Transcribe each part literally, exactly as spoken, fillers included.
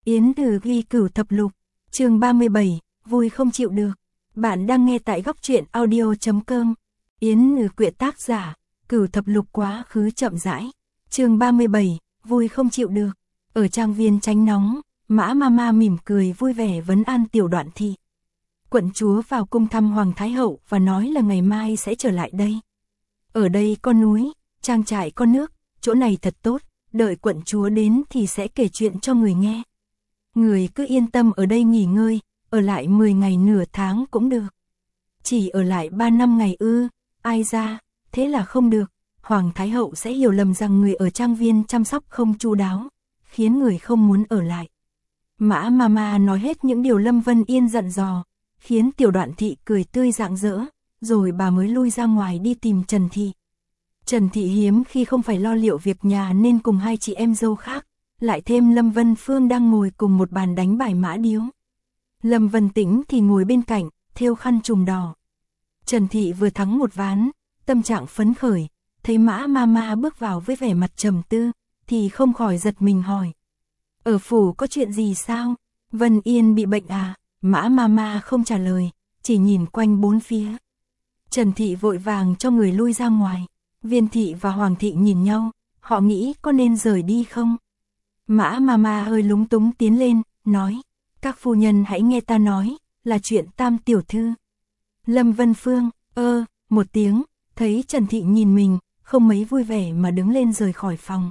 Yến Từ ghi cửu thập lục, chương ba mươi bảy, vui không chịu được. Bạn đang nghe tại góc truyện audio chấm com. Yến Từ quyện tác giả, cửu thập lục quá khứ chậm rãi. Chương ba mươi bảy, vui không chịu được. Ở trang viên tránh nóng, Mã Mama mỉm cười vui vẻ vấn an Tiểu Đoạn Thị. Quận chúa vào cung thăm Hoàng Thái Hậu và nói là ngày mai sẽ trở lại đây. Ở đây có núi, trang trại có nước, chỗ này thật tốt, đợi quận chúa đến thì sẽ kể chuyện cho người nghe. Người cứ yên tâm ở đây nghỉ ngơi, ở lại mười ngày nửa tháng cũng được. Chỉ ở lại ba năm ngày ư, ai ra, thế là không được. Hoàng Thái Hậu sẽ hiểu lầm rằng người ở trang viên chăm sóc không chu đáo, khiến người không muốn ở lại. Mã Mama nói hết những điều Lâm Vân Yên dặn dò, khiến Tiểu Đoạn Thị cười tươi rạng rỡ, rồi bà mới lui ra ngoài đi tìm Trần Thị. Trần Thị hiếm khi không phải lo liệu việc nhà nên cùng hai chị em dâu khác, lại thêm Lâm Vân Phương đang ngồi cùng một bàn đánh bài mã điếu. Lâm Vân Tĩnh thì ngồi bên cạnh, thêu khăn trùm đỏ. Trần Thị vừa thắng một ván, tâm trạng phấn khởi, thấy Mã Mama bước vào với vẻ mặt trầm tư, thì không khỏi giật mình hỏi. Ở phủ có chuyện gì sao? Vân Yên bị bệnh à? Mã Mama không trả lời, chỉ nhìn quanh bốn phía. Trần Thị vội vàng cho người lui ra ngoài. Viên Thị và Hoàng Thị nhìn nhau, họ nghĩ có nên rời đi không? Mã Mama hơi lúng túng tiến lên, nói, các phu nhân hãy nghe ta nói, là chuyện Tam tiểu thư. Lâm Vân Phương, ơ, một tiếng, thấy Trần Thị nhìn mình, không mấy vui vẻ mà đứng lên rời khỏi phòng.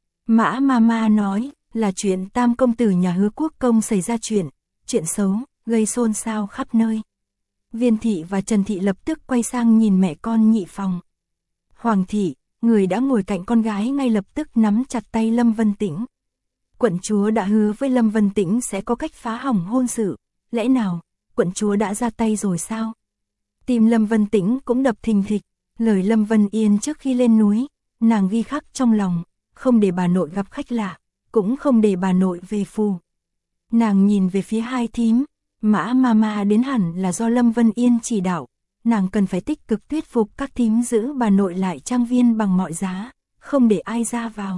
Mã Mama nói, là chuyện Tam công tử nhà Hứa Quốc công xảy ra chuyện, chuyện xấu, gây xôn xao khắp nơi. Viên Thị và Trần Thị lập tức quay sang nhìn mẹ con nhị phòng. Hoàng Thị, người đã ngồi cạnh con gái ngay lập tức nắm chặt tay Lâm Vân Tĩnh. Quận chúa đã hứa với Lâm Vân Tĩnh sẽ có cách phá hỏng hôn sự, lẽ nào, quận chúa đã ra tay rồi sao? Tim Lâm Vân Tĩnh cũng đập thình thịch, lời Lâm Vân Yên trước khi lên núi, nàng ghi khắc trong lòng, không để bà nội gặp khách lạ, cũng không để bà nội về phủ. Nàng nhìn về phía hai thím, Mã Mama đến hẳn là do Lâm Vân Yên chỉ đạo, nàng cần phải tích cực thuyết phục các thím giữ bà nội lại trang viên bằng mọi giá, không để ai ra vào.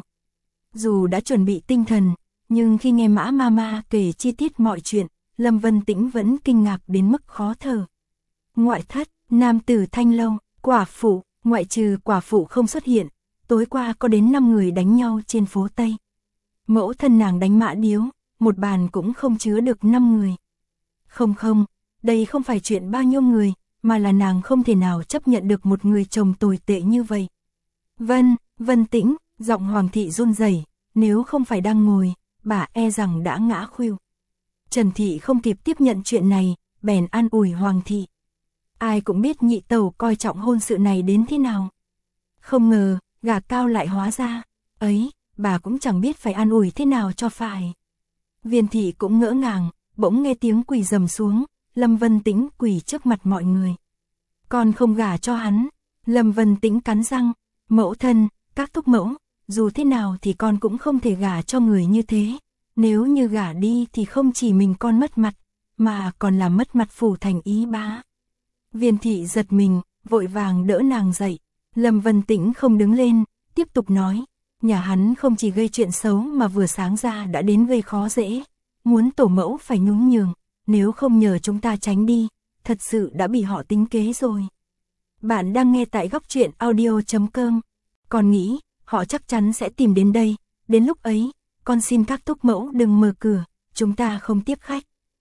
Dù đã chuẩn bị tinh thần, nhưng khi nghe Mã Mama kể chi tiết mọi chuyện, Lâm Vân Tĩnh vẫn kinh ngạc đến mức khó thở. Ngoại thất, nam tử thanh lâu, quả phụ, ngoại trừ quả phụ không xuất hiện, tối qua có đến năm người đánh nhau trên phố Tây. Mẫu thân nàng đánh mã điếu, một bàn cũng không chứa được năm người. Không không, đây không phải chuyện bao nhiêu người, mà là nàng không thể nào chấp nhận được một người chồng tồi tệ như vậy. Vân, Vân Tĩnh, giọng Hoàng Thị run rẩy, nếu không phải đang ngồi, bà e rằng đã ngã khuỵu. Trần Thị không kịp tiếp nhận chuyện này, bèn an ủi Hoàng Thị. Ai cũng biết nhị tẩu coi trọng hôn sự này đến thế nào. Không ngờ, gà cao lại hóa ra, ấy, bà cũng chẳng biết phải an ủi thế nào cho phải. Viên Thị cũng ngỡ ngàng, bỗng nghe tiếng quỳ rầm xuống, Lâm Vân Tĩnh quỳ trước mặt mọi người. Con không gả cho hắn. Lâm Vân Tĩnh cắn răng, mẫu thân, các thúc mẫu, dù thế nào thì con cũng không thể gả cho người như thế. Nếu như gả đi thì không chỉ mình con mất mặt, mà còn làm mất mặt phủ thành Ý Bá. Viên Thị giật mình, vội vàng đỡ nàng dậy. Lâm Vân Tĩnh không đứng lên, tiếp tục nói, nhà hắn không chỉ gây chuyện xấu mà vừa sáng ra đã đến gây khó dễ. Muốn tổ mẫu phải nhún nhường, nếu không nhờ chúng ta tránh đi, thật sự đã bị họ tính kế rồi. Bạn đang nghe tại góc truyện audio chấm com. Con nghĩ, họ chắc chắn sẽ tìm đến đây, đến lúc ấy, con xin các thúc mẫu đừng mở cửa, chúng ta không tiếp khách.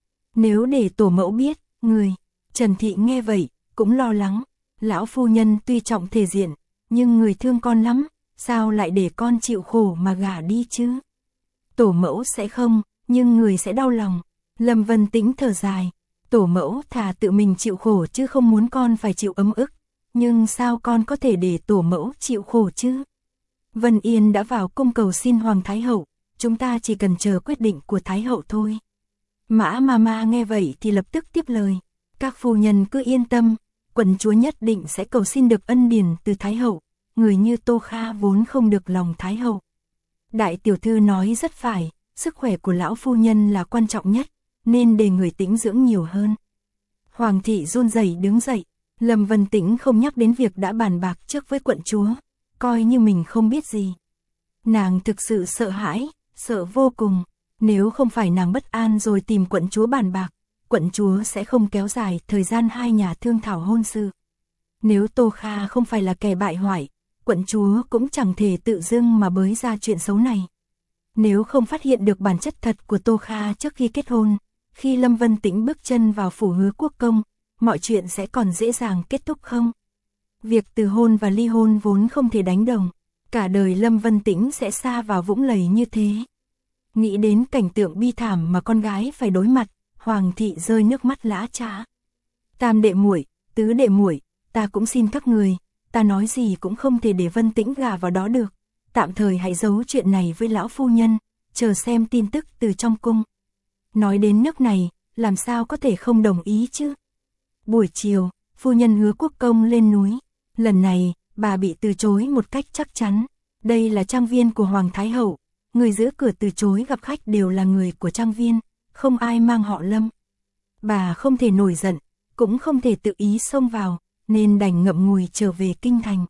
Nếu để tổ mẫu biết, người, Trần Thị nghe vậy, cũng lo lắng, lão phu nhân tuy trọng thể diện, nhưng người thương con lắm, sao lại để con chịu khổ mà gả đi chứ? Tổ mẫu sẽ không, nhưng người sẽ đau lòng. Lâm Vân Tĩnh thở dài, tổ mẫu thà tự mình chịu khổ chứ không muốn con phải chịu ấm ức, nhưng sao con có thể để tổ mẫu chịu khổ chứ? Vân Yên đã vào cung cầu xin Hoàng Thái Hậu, chúng ta chỉ cần chờ quyết định của Thái Hậu thôi. Mã Mama nghe vậy thì lập tức tiếp lời, các phu nhân cứ yên tâm, quận chúa nhất định sẽ cầu xin được ân điển từ Thái Hậu, người như Tô Kha vốn không được lòng Thái Hậu. Đại tiểu thư nói rất phải, sức khỏe của lão phu nhân là quan trọng nhất, nên để người tĩnh dưỡng nhiều hơn. Hoàng Thị run rẩy đứng dậy, Lâm Vân Tĩnh không nhắc đến việc đã bàn bạc trước với quận chúa, coi như mình không biết gì. Nàng thực sự sợ hãi, sợ vô cùng, Nếu không phải nàng bất an rồi tìm quận chúa bàn bạc, quận chúa sẽ không kéo dài thời gian hai nhà thương thảo hôn sự. Nếu Tô Kha không phải là kẻ bại hoại, quận chúa cũng chẳng thể tự dưng mà bới ra chuyện xấu này. Nếu không phát hiện được bản chất thật của Tô Kha trước khi kết hôn, khi Lâm Vân Tĩnh bước chân vào phủ Hứa Quốc Công, mọi chuyện sẽ còn dễ dàng kết thúc không? Việc từ hôn và ly hôn vốn không thể đánh đồng, cả đời Lâm Vân Tĩnh sẽ sa vào vũng lầy như thế. Nghĩ đến cảnh tượng bi thảm mà con gái phải đối mặt, Hoàng thị rơi nước mắt lã chã. Tam đệ muội, tứ đệ muội, ta cũng xin các người, ta nói gì cũng không thể để Vân Tĩnh gả vào đó được. Tạm thời hãy giấu chuyện này với lão phu nhân, chờ xem tin tức từ trong cung. Nói đến nước này, làm sao có thể không đồng ý chứ? Buổi chiều, phu nhân Hứa Quốc Công lên núi. Lần này, bà bị từ chối một cách chắc chắn. Đây là trang viên của Hoàng Thái Hậu. Người giữ cửa từ chối gặp khách đều là người của trang viên, không ai mang họ Lâm. Bà không thể nổi giận, cũng không thể tự ý xông vào, nên đành ngậm ngùi trở về kinh thành.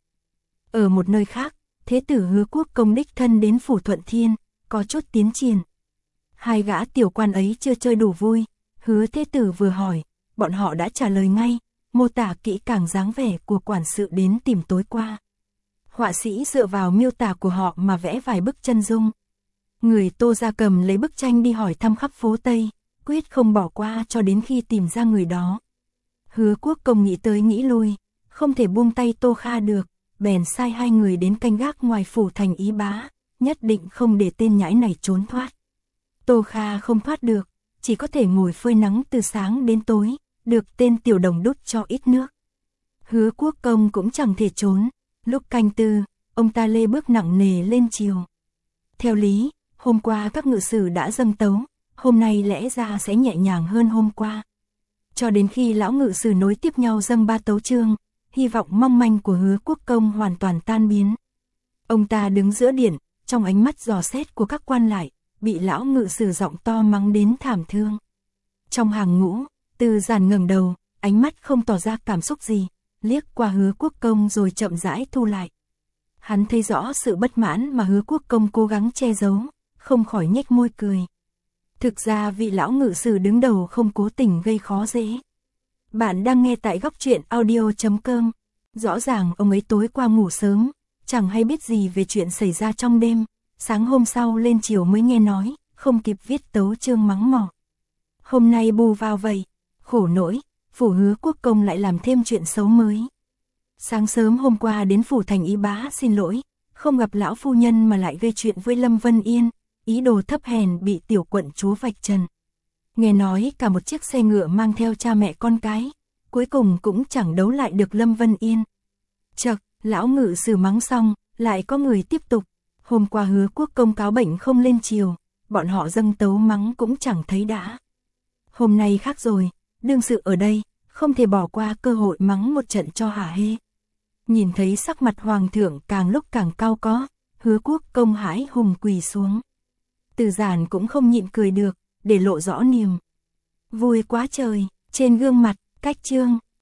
Ở một nơi khác, Thế tử Hứa Quốc Công đích thân đến phủ Thuận Thiên, có chút tiến triển. Hai gã tiểu quan ấy chưa chơi đủ vui, Hứa Thế tử vừa hỏi, bọn họ đã trả lời ngay, mô tả kỹ càng dáng vẻ của quản sự đến tìm tối qua. Họa sĩ dựa vào miêu tả của họ mà vẽ vài bức chân dung. Người Tô Gia Cầm lấy bức tranh đi hỏi thăm khắp phố Tây, quyết không bỏ qua cho đến khi tìm ra người đó. Hứa Quốc Công nghĩ tới nghĩ lui, không thể buông tay Tô Kha được, bèn sai hai người đến canh gác ngoài phủ thành Ý Bá, nhất định không để tên nhãi này trốn thoát. Tô Kha không thoát được, chỉ có thể ngồi phơi nắng từ sáng đến tối, được tên tiểu đồng đút cho ít nước. Hứa Quốc Công cũng chẳng thể trốn, lúc canh tư, ông ta lê bước nặng nề lên chiều. Theo lý, hôm qua các ngự sử đã dâng tấu, hôm nay lẽ ra sẽ nhẹ nhàng hơn hôm qua. Cho đến khi lão ngự sử nối tiếp nhau dâng ba tấu chương, hy vọng mong manh của Hứa Quốc Công hoàn toàn tan biến. Ông ta đứng giữa điện, trong ánh mắt dò xét của các quan lại, bị lão ngự sử giọng to mắng đến thảm thương. Trong hàng ngũ, Từ Giản ngẩng đầu, ánh mắt không tỏ ra cảm xúc gì, liếc qua Hứa Quốc Công rồi chậm rãi thu lại. Hắn thấy rõ sự bất mãn mà Hứa Quốc Công cố gắng che giấu, không khỏi nhếch môi cười. Thực ra vị lão ngự sử đứng đầu không cố tình gây khó dễ. Bạn đang nghe tại góc truyện audio chấm com. Rõ ràng ông ấy tối qua ngủ sớm, chẳng hay biết gì về chuyện xảy ra trong đêm. Sáng hôm sau lên chiều mới nghe nói, không kịp viết tấu chương mắng mỏ. Hôm nay bù vào vậy, khổ nỗi, phủ Hứa Quốc Công lại làm thêm chuyện xấu mới. Sáng sớm hôm qua đến phủ thành Ý Bá xin lỗi, không gặp lão phu nhân mà lại gây chuyện với Lâm Vân Yên, ý đồ thấp hèn bị tiểu quận chúa vạch trần. Nghe nói cả một chiếc xe ngựa mang theo cha mẹ con cái, cuối cùng cũng chẳng đấu lại được Lâm Vân Yên. Chậc, lão ngự sử mắng xong, lại có người tiếp tục. Hôm qua Hứa Quốc Công cáo bệnh không lên chiều, bọn họ dâng tấu mắng cũng chẳng thấy đã. Hôm nay khác rồi, đương sự ở đây, không thể bỏ qua cơ hội mắng một trận cho hả hê. Nhìn thấy sắc mặt hoàng thượng càng lúc càng cao có, Hứa Quốc Công hãi hùng quỳ xuống. Từ Giản cũng không nhịn cười được, để lộ rõ niềm vui quá trời, trên gương mặt, cách chương.